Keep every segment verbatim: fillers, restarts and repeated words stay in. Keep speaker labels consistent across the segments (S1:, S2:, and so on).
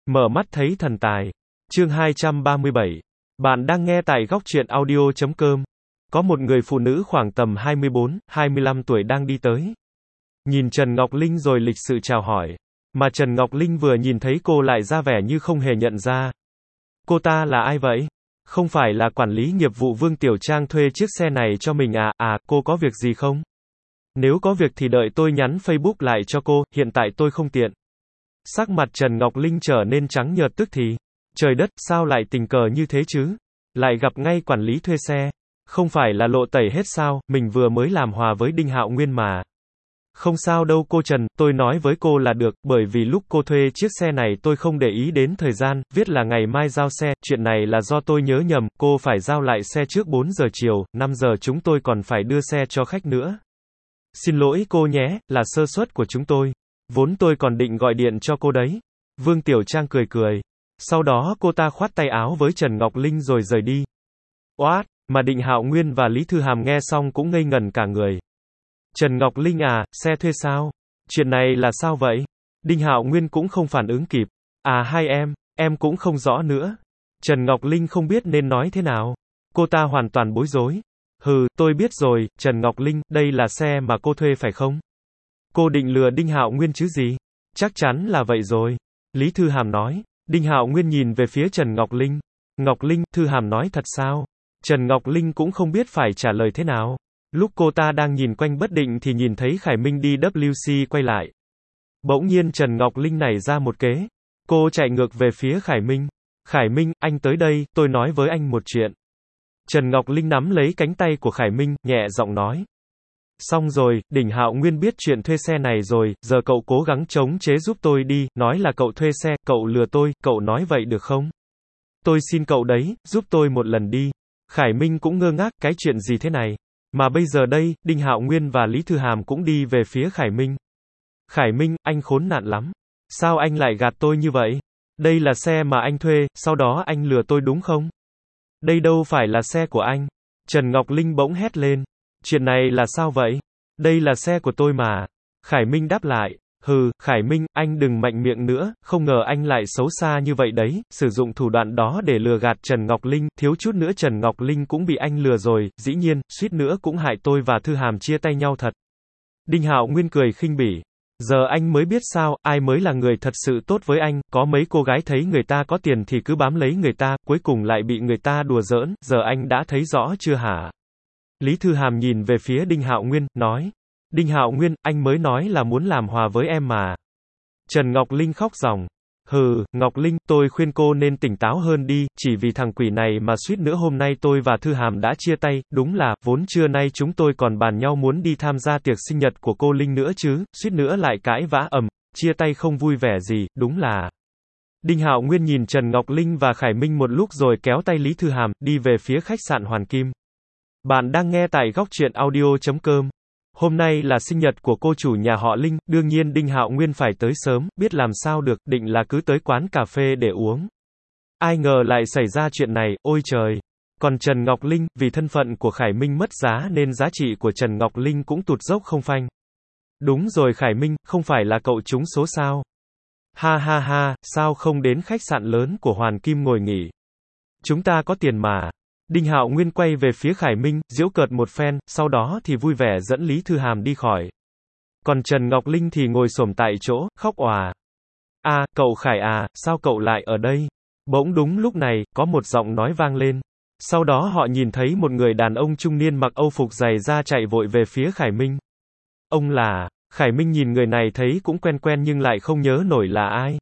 S1: Mở mắt thấy thần tài. Chương hai trăm ba mươi bảy. Bạn đang nghe tại góc truyện audio chấm com. Có một người phụ nữ khoảng tầm hai mươi bốn, hai mươi lăm tuổi đang đi tới. Nhìn Trần Ngọc Linh rồi lịch sự chào hỏi. Mà Trần Ngọc Linh vừa nhìn thấy cô lại ra vẻ như không hề nhận ra. Cô ta là ai vậy? Không phải là quản lý nghiệp vụ Vương Tiểu Trang thuê chiếc xe này cho mình à? À, cô có việc gì không? Nếu có việc thì đợi tôi nhắn Facebook lại cho cô, hiện tại tôi không tiện. Sắc mặt Trần Ngọc Linh trở nên trắng nhợt tức thì. Trời đất, sao lại tình cờ như thế chứ? Lại gặp ngay quản lý thuê xe. Không phải là lộ tẩy hết sao, mình vừa mới làm hòa với Đinh Hạo Nguyên mà. Không sao đâu cô Trần, tôi nói với cô là được, bởi vì lúc cô thuê chiếc xe này tôi không để ý đến thời gian, viết là ngày mai giao xe, chuyện này là do tôi nhớ nhầm, cô phải giao lại xe trước bốn giờ chiều, năm giờ chúng tôi còn phải đưa xe cho khách nữa. Xin lỗi cô nhé, là sơ suất của chúng tôi. Vốn tôi còn định gọi điện cho cô đấy. Vương Tiểu Trang cười cười. Sau đó cô ta khoát tay áo với Trần Ngọc Linh rồi rời đi. Oát, mà Đinh Hạo Nguyên và Lý Thư Hàm nghe xong cũng ngây ngẩn cả người. Trần Ngọc Linh à, xe thuê sao? Chuyện này là sao vậy? Đinh Hạo Nguyên cũng không phản ứng kịp. À hai em, em cũng không rõ nữa. Trần Ngọc Linh không biết nên nói thế nào. Cô ta hoàn toàn bối rối. Hừ, tôi biết rồi, Trần Ngọc Linh, đây là xe mà cô thuê phải không? Cô định lừa Đinh Hạo Nguyên chứ gì? Chắc chắn là vậy rồi. Lý Thư Hàm nói. Đinh Hạo Nguyên nhìn về phía Trần Ngọc Linh. Ngọc Linh, Thư Hàm nói thật sao? Trần Ngọc Linh cũng không biết phải trả lời thế nào. Lúc cô ta đang nhìn quanh bất định thì nhìn thấy Khải Minh đi W C quay lại. Bỗng nhiên Trần Ngọc Linh nảy ra một kế. Cô chạy ngược về phía Khải Minh. Khải Minh, anh tới đây, tôi nói với anh một chuyện. Trần Ngọc Linh nắm lấy cánh tay của Khải Minh, nhẹ giọng nói. Xong rồi, Đinh Hạo Nguyên biết chuyện thuê xe này rồi, giờ cậu cố gắng chống chế giúp tôi đi, nói là cậu thuê xe, cậu lừa tôi, cậu nói vậy được không? Tôi xin cậu đấy, giúp tôi một lần đi. Khải Minh cũng ngơ ngác, cái chuyện gì thế này? Mà bây giờ đây, Đinh Hạo Nguyên và Lý Thư Hàm cũng đi về phía Khải Minh. Khải Minh, anh khốn nạn lắm. Sao anh lại gạt tôi như vậy? Đây là xe mà anh thuê, sau đó anh lừa tôi đúng không? Đây đâu phải là xe của anh. Trần Ngọc Linh bỗng hét lên. Chuyện này là sao vậy? Đây là xe của tôi mà. Khải Minh đáp lại. Hừ, Khải Minh, anh đừng mạnh miệng nữa, không ngờ anh lại xấu xa như vậy đấy, sử dụng thủ đoạn đó để lừa gạt Trần Ngọc Linh, thiếu chút nữa Trần Ngọc Linh cũng bị anh lừa rồi, dĩ nhiên, suýt nữa cũng hại tôi và Thư Hàm chia tay nhau thật. Đinh Hạo Nguyên cười khinh bỉ. Giờ anh mới biết sao, ai mới là người thật sự tốt với anh, có mấy cô gái thấy người ta có tiền thì cứ bám lấy người ta, cuối cùng lại bị người ta đùa giỡn, giờ anh đã thấy rõ chưa hả? Lý Thư Hàm nhìn về phía Đinh Hạo Nguyên, nói. Đinh Hạo Nguyên, anh mới nói là muốn làm hòa với em mà. Trần Ngọc Linh khóc ròng. Hừ, Ngọc Linh, tôi khuyên cô nên tỉnh táo hơn đi, chỉ vì thằng quỷ này mà suýt nữa hôm nay tôi và Thư Hàm đã chia tay, đúng là, vốn trưa nay chúng tôi còn bàn nhau muốn đi tham gia tiệc sinh nhật của cô Linh nữa chứ, suýt nữa lại cãi vã ầm, chia tay không vui vẻ gì, đúng là. Đinh Hạo Nguyên nhìn Trần Ngọc Linh và Khải Minh một lúc rồi kéo tay Lý Thư Hàm, đi về phía khách sạn Hoàn Kim. Bạn đang nghe tại góc truyện audio chấm com. Hôm nay là sinh nhật của cô chủ nhà họ Linh, đương nhiên Đinh Hạo Nguyên phải tới sớm, biết làm sao được, định là cứ tới quán cà phê để uống. Ai ngờ lại xảy ra chuyện này, ôi trời. Còn Trần Ngọc Linh, vì thân phận của Khải Minh mất giá nên giá trị của Trần Ngọc Linh cũng tụt dốc không phanh. Đúng rồi Khải Minh, không phải là cậu trúng số sao? Ha ha ha, sao không đến khách sạn lớn của Hoàn Kim ngồi nghỉ? Chúng ta có tiền mà. Đinh Hạo Nguyên quay về phía Khải Minh, giễu cợt một phen, sau đó thì vui vẻ dẫn Lý Thư Hàm đi khỏi. Còn Trần Ngọc Linh thì ngồi xổm tại chỗ, khóc òa. À, cậu Khải à, sao cậu lại ở đây? Bỗng đúng lúc này, có một giọng nói vang lên. Sau đó họ nhìn thấy một người đàn ông trung niên mặc âu phục dày da chạy vội về phía Khải Minh. Ông là, Khải Minh nhìn người này thấy cũng quen quen nhưng lại không nhớ nổi là ai.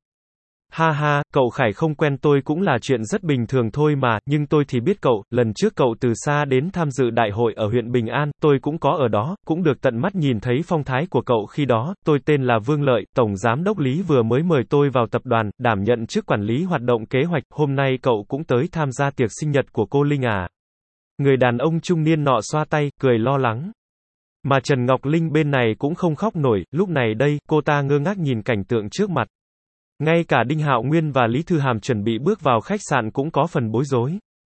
S1: Ha ha, cậu Khải không quen tôi cũng là chuyện rất bình thường thôi mà, nhưng tôi thì biết cậu, lần trước cậu từ xa đến tham dự đại hội ở huyện Bình An, tôi cũng có ở đó, cũng được tận mắt nhìn thấy phong thái của cậu khi đó, tôi tên là Vương Lợi, Tổng Giám đốc Lý vừa mới mời tôi vào tập đoàn, đảm nhận chức quản lý hoạt động kế hoạch, hôm nay cậu cũng tới tham gia tiệc sinh nhật của cô Linh à. Người đàn ông trung niên nọ xoa tay, cười lo lắng. Mà Trần Ngọc Linh bên này cũng không khóc nổi, lúc này đây, cô ta ngơ ngác nhìn cảnh tượng trước mặt. Ngay cả Đinh Hạo Nguyên và Lý Thư Hàm chuẩn bị bước vào khách sạn cũng có phần bối rối.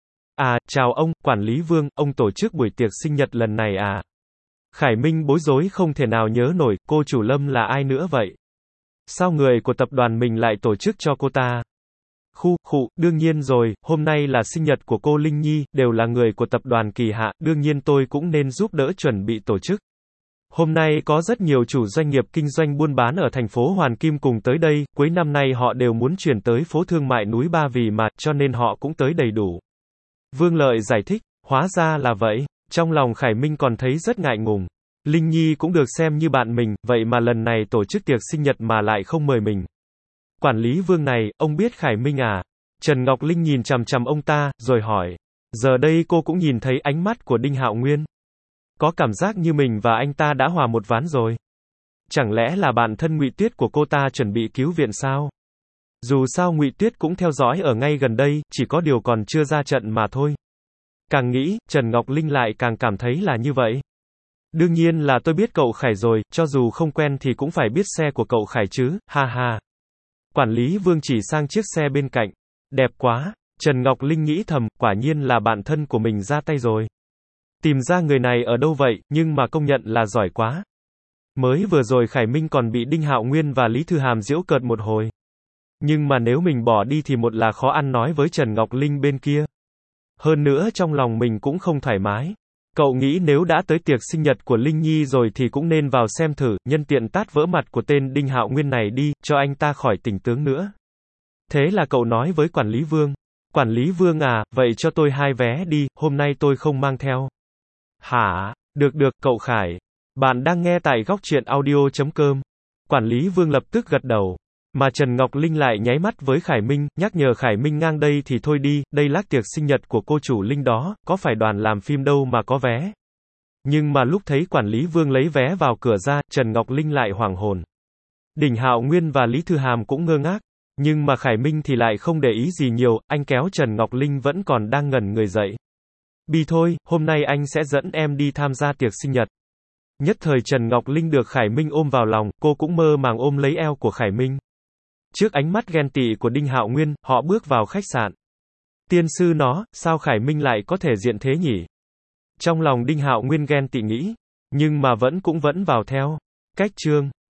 S1: À, chào ông, quản lý Vương, ông tổ chức buổi tiệc sinh nhật lần này à? Khải Minh bối rối không thể nào nhớ nổi, cô chủ Lâm là ai nữa vậy? Sao người của tập đoàn mình lại tổ chức cho cô ta? Khu, khụ, đương nhiên rồi, hôm nay là sinh nhật của cô Linh Nhi, đều là người của tập đoàn Kỳ Hạ, đương nhiên tôi cũng nên giúp đỡ chuẩn bị tổ chức. Hôm nay có rất nhiều chủ doanh nghiệp kinh doanh buôn bán ở thành phố Hoàn Kim cùng tới đây, cuối năm nay họ đều muốn chuyển tới phố thương mại núi Ba Vì mà, cho nên họ cũng tới đầy đủ. Vương Lợi giải thích, hóa ra là vậy. Trong lòng Khải Minh còn thấy rất ngại ngùng. Linh Nhi cũng được xem như bạn mình, vậy mà lần này tổ chức tiệc sinh nhật mà lại không mời mình. Quản lý Vương này, ông biết Khải Minh à? Trần Ngọc Linh nhìn chằm chằm ông ta, rồi hỏi. Giờ đây cô cũng nhìn thấy ánh mắt của Đinh Hạo Nguyên. Có cảm giác như mình và anh ta đã hòa một ván rồi. Chẳng lẽ là bạn thân Ngụy Tuyết của cô ta chuẩn bị cứu viện sao? Dù sao Ngụy Tuyết cũng theo dõi ở ngay gần đây, chỉ có điều còn chưa ra trận mà thôi. Càng nghĩ, Trần Ngọc Linh lại càng cảm thấy là như vậy. Đương nhiên là tôi biết cậu Khải rồi, cho dù không quen thì cũng phải biết xe của cậu Khải chứ, ha ha. Quản lý Vương chỉ sang chiếc xe bên cạnh. Đẹp quá. Trần Ngọc Linh nghĩ thầm, quả nhiên là bạn thân của mình ra tay rồi. Tìm ra người này ở đâu vậy, nhưng mà công nhận là giỏi quá. Mới vừa rồi Khải Minh còn bị Đinh Hạo Nguyên và Lý Thư Hàm giễu cợt một hồi. Nhưng mà nếu mình bỏ đi thì một là khó ăn nói với Trần Ngọc Linh bên kia. Hơn nữa trong lòng mình cũng không thoải mái. Cậu nghĩ nếu đã tới tiệc sinh nhật của Linh Nhi rồi thì cũng nên vào xem thử, nhân tiện tát vỡ mặt của tên Đinh Hạo Nguyên này đi, cho anh ta khỏi tỉnh tướng nữa. Thế là cậu nói với quản lý Vương. Quản lý Vương à, vậy cho tôi hai vé đi, hôm nay tôi không mang theo. Hả? Được được, cậu Khải. Bạn đang nghe tại góc truyện audio chấm com. Quản lý Vương lập tức gật đầu. Mà Trần Ngọc Linh lại nháy mắt với Khải Minh, nhắc nhở Khải Minh ngang đây thì thôi đi, đây lác tiệc sinh nhật của cô chủ Linh đó, có phải đoàn làm phim đâu mà có vé. Nhưng mà lúc thấy quản lý Vương lấy vé vào cửa ra, Trần Ngọc Linh lại hoảng hồn. Đinh Hạo Nguyên và Lý Thư Hàm cũng ngơ ngác. Nhưng mà Khải Minh thì lại không để ý gì nhiều, anh kéo Trần Ngọc Linh vẫn còn đang ngẩn người dậy. Bi thôi, hôm nay anh sẽ dẫn em đi tham gia tiệc sinh nhật. Nhất thời Trần Ngọc Linh được Khải Minh ôm vào lòng, cô cũng mơ màng ôm lấy eo của Khải Minh. Trước ánh mắt ghen tị của Đinh Hạo Nguyên, họ bước vào khách sạn. Tiên sư nó, sao Khải Minh lại có thể diện thế nhỉ? Trong lòng Đinh Hạo Nguyên ghen tị nghĩ, nhưng mà vẫn cũng vẫn vào theo. Cách chương